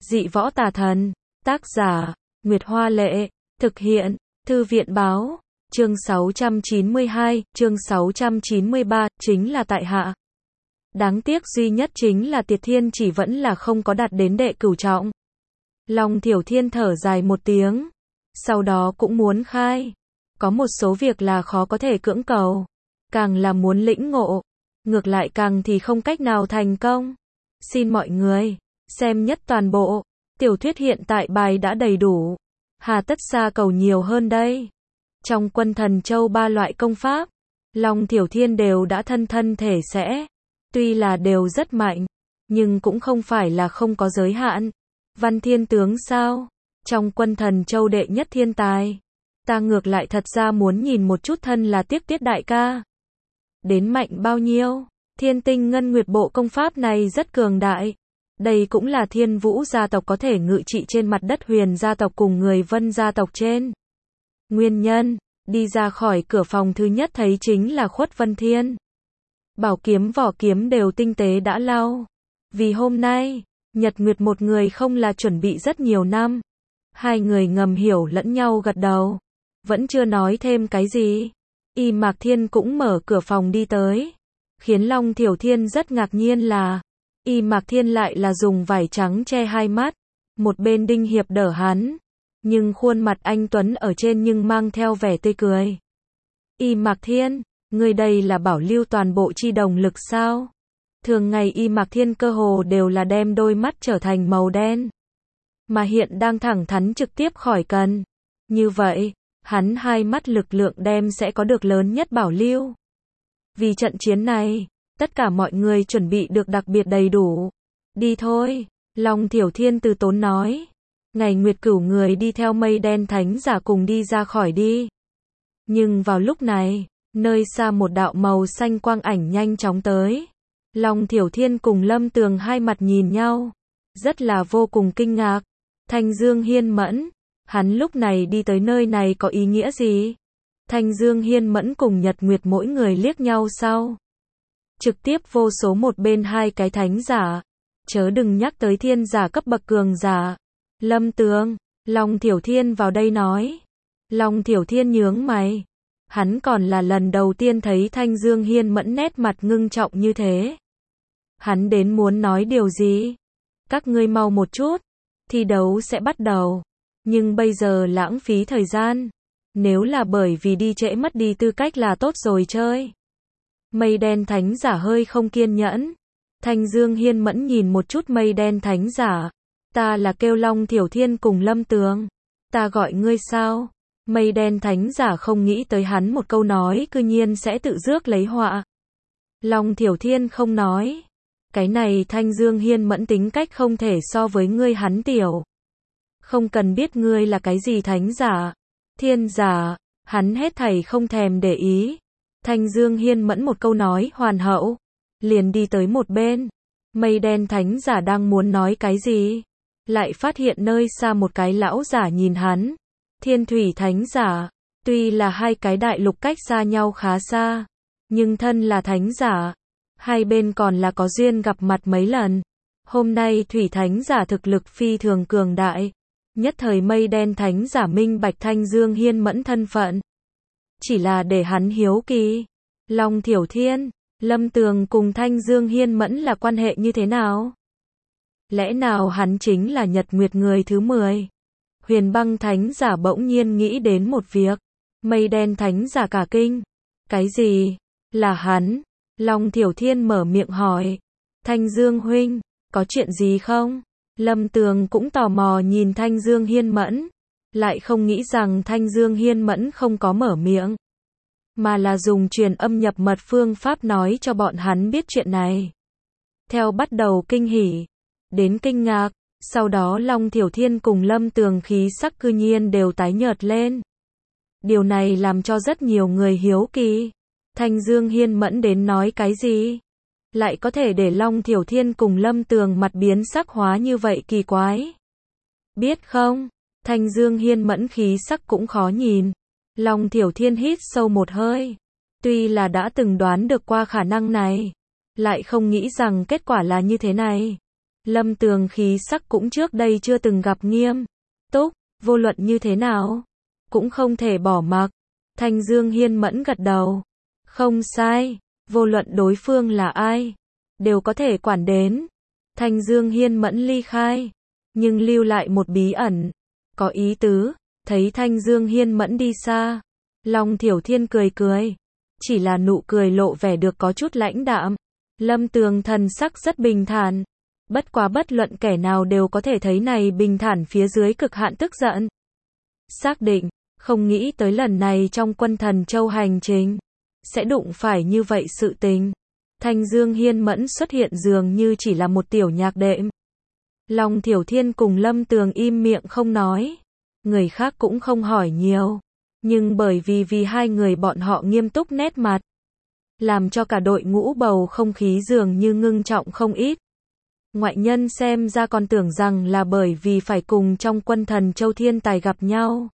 Dị võ tà thần. Tác giả, Nguyệt Hoa Lệ. Thực hiện, Thư viện Báo. Chương 692, chương 693, chính là tại hạ. Đáng tiếc duy nhất chính là Tiệt Thiên chỉ vẫn là không có đạt đến đệ cửu trọng. Long Thiểu Thiên thở dài một tiếng. Sau đó cũng muốn khai. Có một số việc là khó có thể cưỡng cầu. Càng là muốn lĩnh ngộ. Ngược lại càng thì không cách nào thành công. Xin mọi người, xem nhất toàn bộ. Tiểu thuyết hiện tại bài đã đầy đủ. Hà tất xa cầu nhiều hơn đây. Trong Quân Thần Châu 3 loại công pháp, Long Thiểu Thiên đều đã thân thể sẽ. Tuy là đều rất mạnh, nhưng cũng không phải là không có giới hạn. Văn Thiên tướng sao? Trong Quân Thần Châu đệ nhất thiên tài. Ta ngược lại thật ra muốn nhìn một chút thân là Tiếc Tiết đại ca. Đến mạnh bao nhiêu? Thiên Tinh Ngân Nguyệt bộ công pháp này rất cường đại. Đây cũng là Thiên Vũ gia tộc có thể ngự trị trên mặt đất Huyền gia tộc cùng người Vân gia tộc trên. Nguyên nhân, đi ra khỏi cửa phòng thứ nhất thấy chính là Khuất Vân Thiên. Bảo kiếm vỏ kiếm đều tinh tế đã lau. Vì hôm nay, Nhật Nguyệt một người không là chuẩn bị rất nhiều năm. Hai người ngầm hiểu lẫn nhau gật đầu. Vẫn chưa nói thêm cái gì. Y Mạc Thiên cũng mở cửa phòng đi tới. Khiến Long Thiểu Thiên rất ngạc nhiên là Y Mạc Thiên lại là dùng vải trắng che hai mắt. Một bên Đinh Hiệp đỡ hắn. Nhưng khuôn mặt anh Tuấn ở trên nhưng mang theo vẻ tươi cười. Y Mạc Thiên, người đây là bảo lưu toàn bộ chi đồng lực sao? Thường ngày Y Mạc Thiên cơ hồ đều là đem đôi mắt trở thành màu đen. Mà hiện đang thẳng thắn trực tiếp khỏi cần. Như vậy, hắn hai mắt lực lượng đem sẽ có được lớn nhất bảo lưu. Vì trận chiến này, tất cả mọi người chuẩn bị được đặc biệt đầy đủ. Đi thôi, Long Thiểu Thiên từ tốn nói. Ngày Nguyệt Cửu người đi theo Mây Đen Thánh giả cùng đi ra khỏi đi. Nhưng vào lúc này, nơi xa một đạo màu xanh quang ảnh nhanh chóng tới. Long Thiểu Thiên cùng Lâm Tường hai mặt nhìn nhau. Rất là vô cùng kinh ngạc. Thanh Dương Hiên Mẫn. Hắn lúc này đi tới nơi này có ý nghĩa gì? Thanh Dương Hiên Mẫn cùng Nhật Nguyệt mỗi người liếc nhau sau. Trực tiếp vô số một bên hai cái thánh giả. Chớ đừng nhắc tới thiên giả cấp bậc cường giả. Lâm Tường, Long Thiểu Thiên vào đây nói. Long Thiểu Thiên nhướng mày. Hắn còn là lần đầu tiên thấy Thanh Dương Hiên Mẫn nét mặt ngưng trọng như thế. Hắn đến muốn nói điều gì? Các ngươi mau một chút. Thi đấu sẽ bắt đầu. Nhưng bây giờ lãng phí thời gian. Nếu là bởi vì đi trễ mất đi tư cách là tốt rồi chơi. Mây Đen Thánh giả hơi không kiên nhẫn. Thanh Dương Hiên Mẫn nhìn một chút Mây Đen Thánh giả. Ta là kêu Long Thiểu Thiên cùng Lâm Tường. Ta gọi ngươi sao? Mây Đen Thánh giả không nghĩ tới hắn một câu nói cư nhiên sẽ tự rước lấy họa. Long Thiểu Thiên không nói. Cái này Thanh Dương Hiên Mẫn tính cách không thể so với ngươi hắn tiểu. Không cần biết ngươi là cái gì thánh giả, thiên giả, hắn hết thảy không thèm để ý. Thanh Dương Hiên Mẫn một câu nói hoàn hậu, liền đi tới một bên. Mây Đen Thánh giả đang muốn nói cái gì, lại phát hiện nơi xa một cái lão giả nhìn hắn. Thiên Thủy Thánh giả, tuy là hai cái đại lục cách xa nhau khá xa, nhưng thân là thánh giả, hai bên còn là có duyên gặp mặt mấy lần. Hôm nay Thủy Thánh giả thực lực phi thường cường đại. Nhất thời Mây Đen Thánh giả minh bạch Thanh Dương Hiên Mẫn thân phận. Chỉ là để hắn hiếu kỳ. Long Thiểu Thiên, Lâm Tường cùng Thanh Dương Hiên Mẫn là quan hệ như thế nào? Lẽ nào hắn chính là Nhật Nguyệt người thứ 10? Huyền Băng Thánh giả bỗng nhiên nghĩ đến một việc. Mây Đen Thánh giả cả kinh. Cái gì? Là hắn? Long Thiểu Thiên mở miệng hỏi. Thanh Dương huynh, có chuyện gì không? Lâm Tường cũng tò mò nhìn Thanh Dương Hiên Mẫn. Lại không nghĩ rằng Thanh Dương Hiên Mẫn không có mở miệng. Mà là dùng truyền âm nhập mật phương pháp nói cho bọn hắn biết chuyện này. Theo bắt đầu kinh hỉ, đến kinh ngạc, sau đó Long Thiểu Thiên cùng Lâm Tường khí sắc cư nhiên đều tái nhợt lên. Điều này làm cho rất nhiều người hiếu kỳ. Thanh Dương Hiên Mẫn đến nói cái gì? Lại có thể để Long Thiểu Thiên cùng Lâm Tường mặt biến sắc hóa như vậy kỳ quái. Biết không? Thanh Dương Hiên Mẫn khí sắc cũng khó nhìn. Long Thiểu Thiên hít sâu một hơi. Tuy là đã từng đoán được qua khả năng này, lại không nghĩ rằng kết quả là như thế này. Lâm Tường khí sắc cũng trước đây chưa từng gặp nghiêm túc, vô luận như thế nào, cũng không thể bỏ mặc. Thanh Dương Hiên Mẫn gật đầu. Không sai, vô luận đối phương là ai, đều có thể quản đến. Thanh Dương Hiên Mẫn ly khai, nhưng lưu lại một bí ẩn. Có ý tứ, thấy Thanh Dương Hiên Mẫn đi xa, Long Thiểu Thiên cười cười. Chỉ là nụ cười lộ vẻ được có chút lãnh đạm. Lâm Tường thần sắc rất bình thản. Bất quá bất luận kẻ nào đều có thể thấy này bình thản phía dưới cực hạn tức giận. Xác định, không nghĩ tới lần này trong Quân Thần Châu hành trình, sẽ đụng phải như vậy sự tình. Thanh Dương Hiên Mẫn xuất hiện dường như chỉ là một tiểu nhạc đệm. Long Thiểu Thiên cùng Lâm Tường im miệng không nói. Người khác cũng không hỏi nhiều. Nhưng bởi vì hai người bọn họ nghiêm túc nét mặt, làm cho cả đội ngũ bầu không khí dường như ngưng trọng không ít. Ngoại nhân xem ra còn tưởng rằng là bởi vì phải cùng trong Quân Thần Châu thiên tài gặp nhau,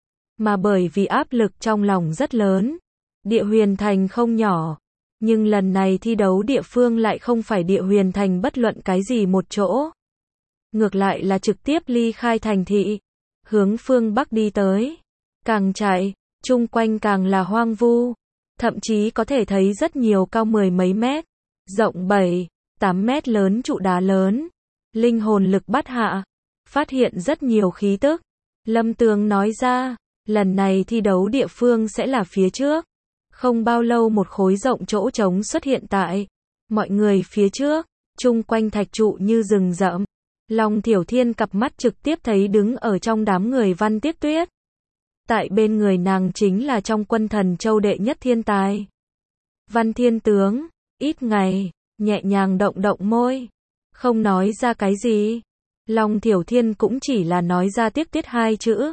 mà bởi vì áp lực trong lòng rất lớn. Địa Huyền Thành không nhỏ, nhưng lần này thi đấu địa phương lại không phải Địa Huyền Thành bất luận cái gì một chỗ. Ngược lại là trực tiếp ly khai thành thị, hướng phương Bắc đi tới. Càng chạy, chung quanh càng là hoang vu, thậm chí có thể thấy rất nhiều cao 10 mấy mét, rộng 7, 8 mét lớn trụ đá lớn. Linh hồn lực bắt hạ, phát hiện rất nhiều khí tức. Lâm Tường nói ra, lần này thi đấu địa phương sẽ là phía trước. Không bao lâu một khối rộng chỗ trống xuất hiện tại mọi người phía trước, chung quanh thạch trụ như rừng rậm. Long Thiểu Thiên cặp mắt trực tiếp thấy đứng ở trong đám người Văn Tiếc Tuyết. Tại bên người nàng chính là trong Quân Thần Châu đệ nhất thiên tài. Văn Thiên Tướng, ít ngày, nhẹ nhàng động động môi, không nói ra cái gì. Long Thiểu Thiên cũng chỉ là nói ra Tiếc Tuyết hai chữ.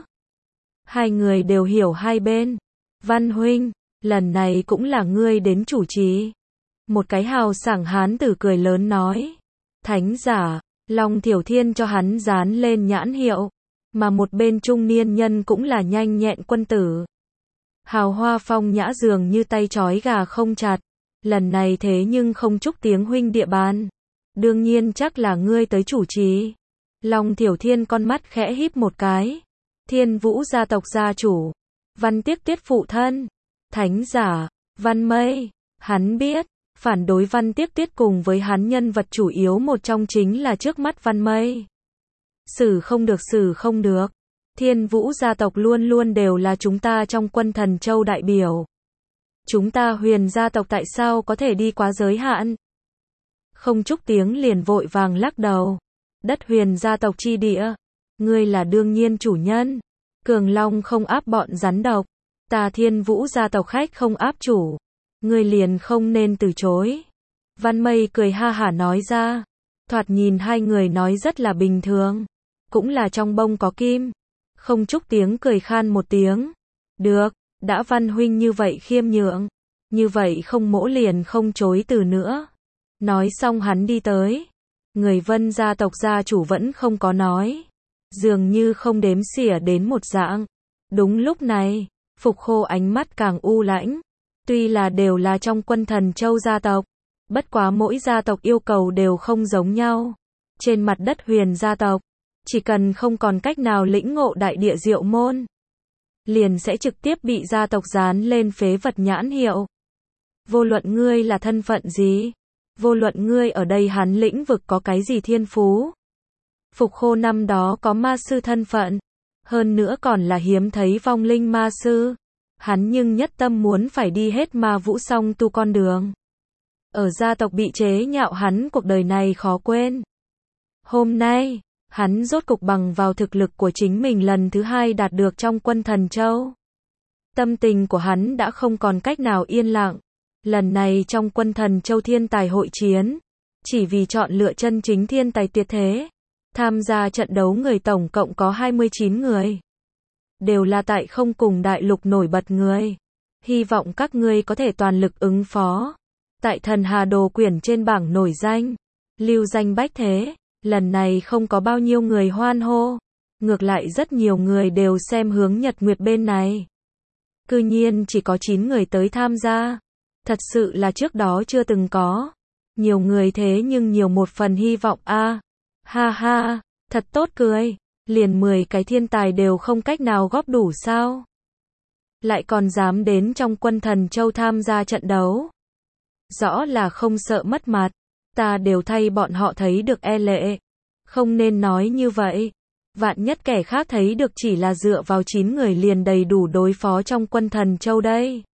Hai người đều hiểu hai bên. Văn huynh, lần này cũng là ngươi đến chủ trì. Một cái hào sảng hán tử cười lớn nói. Thánh giả, Long Thiểu Thiên cho hắn dán lên nhãn hiệu. Mà một bên trung niên nhân cũng là nhanh nhẹn quân tử. Hào hoa phong nhã dường như tay trói gà không chặt. Lần này thế nhưng không chúc tiếng huynh địa bàn. Đương nhiên chắc là ngươi tới chủ trì. Long Thiểu Thiên con mắt khẽ híp một cái. Thiên Vũ gia tộc gia chủ. Văn Tiếc Tuyết phụ thân. Thánh giả, Văn Mây. Hắn biết, phản đối Văn Tiếc Tuyết cùng với hắn nhân vật chủ yếu một trong chính là trước mắt Văn Mây. Xử không được. Thiên Vũ gia tộc luôn luôn đều là chúng ta trong Quân Thần Châu đại biểu. Chúng ta Huyền gia tộc tại sao có thể đi quá giới hạn? Không chúc tiếng liền vội vàng lắc đầu. Đất Huyền gia tộc chi địa, ngươi là đương nhiên chủ nhân. Cường Long không áp bọn rắn độc, ta Thiên Vũ gia tộc khách không áp chủ. Ngươi liền không nên từ chối. Văn Mây cười ha hả nói ra. Thoạt nhìn hai người nói rất là bình thường. Cũng là trong bông có kim. Không chúc tiếng cười khan một tiếng. Được, đã Văn huynh như vậy khiêm nhượng. Như vậy không mỗ liền không chối từ nữa. Nói xong hắn đi tới. Người Vân gia tộc gia chủ vẫn không có nói. Dường như không đếm xỉa đến một dạng. Đúng lúc này, Phục Khô ánh mắt càng u lãnh. Tuy là đều là trong Quân Thần Châu gia tộc, bất quá mỗi gia tộc yêu cầu đều không giống nhau. Trên mặt đất Huyền gia tộc, chỉ cần không còn cách nào lĩnh ngộ đại địa diệu môn, liền sẽ trực tiếp bị gia tộc dán lên phế vật nhãn hiệu. Vô luận ngươi là thân phận gì, vô luận ngươi ở đây hắn lĩnh vực có cái gì thiên phú. Phục Khô năm đó có ma sư thân phận, hơn nữa còn là hiếm thấy vong linh ma sư. Hắn nhưng nhất tâm muốn phải đi hết ma vũ song tu con đường. Ở gia tộc bị chế nhạo hắn cuộc đời này khó quên. Hôm nay, hắn rốt cục bằng vào thực lực của chính mình lần thứ hai đạt được trong Quân Thần Châu. Tâm tình của hắn đã không còn cách nào yên lặng. Lần này trong Quân Thần Châu thiên tài hội chiến, chỉ vì chọn lựa chân chính thiên tài tuyệt thế. Tham gia trận đấu người tổng cộng có 29 người. Đều là tại không cùng đại lục nổi bật người. Hy vọng các ngươi có thể toàn lực ứng phó. Tại Thần Hà Đồ Quyển trên bảng nổi danh, lưu danh bách thế, lần này không có bao nhiêu người hoan hô. Ngược lại rất nhiều người đều xem hướng Nhật Nguyệt bên này. Cư nhiên chỉ có 9 người tới tham gia. Thật sự là trước đó chưa từng có. Nhiều người thế nhưng nhiều một phần hy vọng a. Ha ha, thật tốt cười, liền 10 cái thiên tài đều không cách nào góp đủ sao? Lại còn dám đến trong Quân Thần Châu tham gia trận đấu. Rõ là không sợ mất mặt, ta đều thay bọn họ thấy được e lệ. Không nên nói như vậy. Vạn nhất kẻ khác thấy được chỉ là dựa vào 9 người liền đầy đủ đối phó trong Quân Thần Châu đây.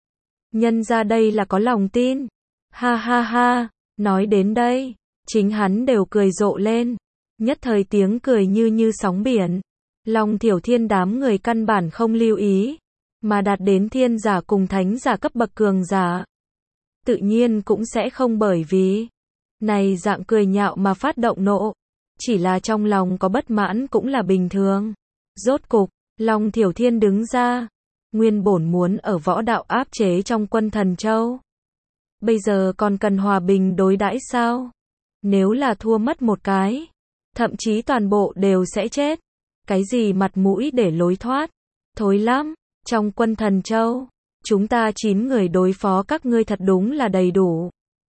Nhân ra đây là có lòng tin. Ha ha ha, nói đến đây, chính hắn đều cười rộ lên. Nhất thời tiếng cười như sóng biển. Long Thiểu Thiên đám người căn bản không lưu ý, mà đạt đến thiên giả cùng thánh giả cấp bậc cường giả. Tự nhiên cũng sẽ không bởi vì này dạng cười nhạo mà phát động nộ. Chỉ là trong lòng có bất mãn cũng là bình thường. Rốt cục, Long Thiểu Thiên đứng ra. Nguyên bổn muốn ở võ đạo áp chế trong Quân Thần Châu. Bây giờ còn cần hòa bình đối đãi sao? Nếu là thua mất một cái, thậm chí toàn bộ đều sẽ chết. Cái gì mặt mũi để lối thoát? Thối lắm, trong Quân Thần Châu, chúng ta 9 người đối phó các ngươi thật đúng là đầy đủ.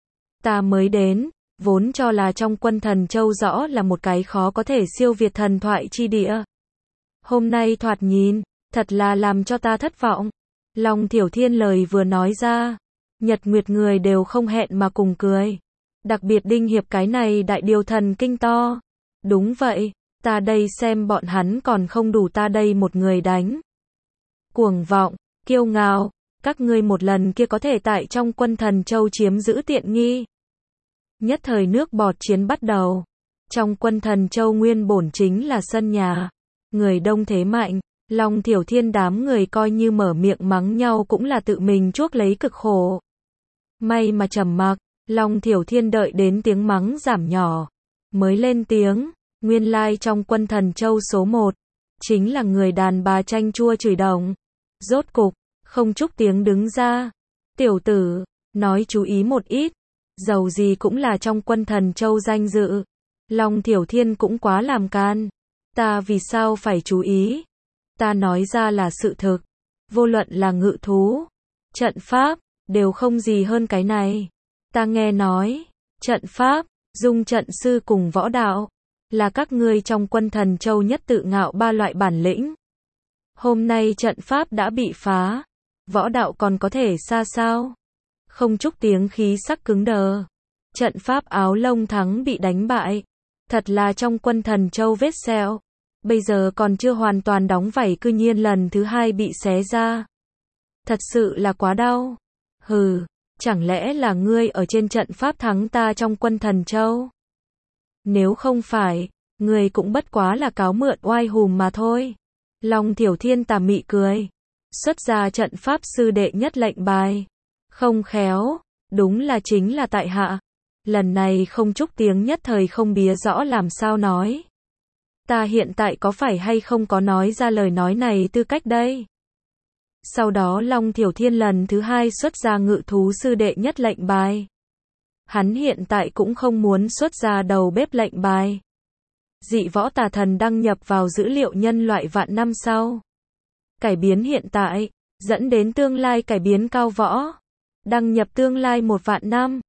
Ta mới đến, vốn cho là trong Quân Thần Châu rõ là một cái khó có thể siêu việt thần thoại chi địa. Hôm nay thoạt nhìn, thật là làm cho ta thất vọng. Long Thiểu Thiên lời vừa nói ra, Nhật Nguyệt người đều không hẹn mà cùng cười. Đặc biệt Đinh Hiệp cái này đại điều thần kinh to. Đúng vậy, ta đây xem bọn hắn còn không đủ ta đây một người đánh. Cuồng vọng, kiêu ngạo, các ngươi một lần kia có thể tại trong Quân Thần Châu chiếm giữ tiện nghi. Nhất thời nước bọt chiến bắt đầu. Trong Quân Thần Châu nguyên bổn chính là sân nhà. Người đông thế mạnh, Long Thiểu Thiên đám người coi như mở miệng mắng nhau cũng là tự mình chuốc lấy cực khổ. May mà trầm mặc, Long Thiểu Thiên đợi đến tiếng mắng giảm nhỏ, mới lên tiếng, nguyên lai trong Quân Thần Châu số 1, chính là người đàn bà chanh chua chửi đồng. Rốt cục, không chúc tiếng đứng ra. Tiểu tử, nói chú ý một ít, dầu gì cũng là trong Quân Thần Châu danh dự. Long Thiểu Thiên cũng quá làm can. Ta vì sao phải chú ý? Ta nói ra là sự thực. Vô luận là ngự thú, trận pháp, đều không gì hơn cái này. Ta nghe nói, trận pháp, dung trận sư cùng võ đạo, là các ngươi trong Quân Thần Châu nhất tự ngạo ba loại bản lĩnh. Hôm nay trận pháp đã bị phá, võ đạo còn có thể xa sao? Không chúc tiếng khí sắc cứng đờ. Trận pháp áo lông thắng bị đánh bại. Thật là trong Quân Thần Châu vết sẹo. Bây giờ còn chưa hoàn toàn đóng vảy cư nhiên lần thứ 2 bị xé ra. Thật sự là quá đau. Hừ, chẳng lẽ là ngươi ở trên trận pháp thắng ta trong Quân Thần Châu? Nếu không phải, ngươi cũng bất quá là cáo mượn oai hùm mà thôi. Long Thiểu Thiên tà mị cười. Xuất ra trận pháp sư đệ nhất lệnh bài. Không khéo, đúng là chính là tại hạ. Lần này không chúc tiếng nhất thời không bía rõ làm sao nói. Ta hiện tại có phải hay không có nói ra lời nói này tư cách đây? Sau đó Long Thiểu Thiên lần thứ 2 xuất ra ngự thú sư đệ nhất lệnh bài. Hắn hiện tại cũng không muốn xuất ra đầu bếp lệnh bài. Dị võ tà thần đăng nhập vào dữ liệu nhân loại vạn năm sau. Cải biến hiện tại, dẫn đến tương lai cải biến cao võ. Đăng nhập tương lai 1 vạn năm.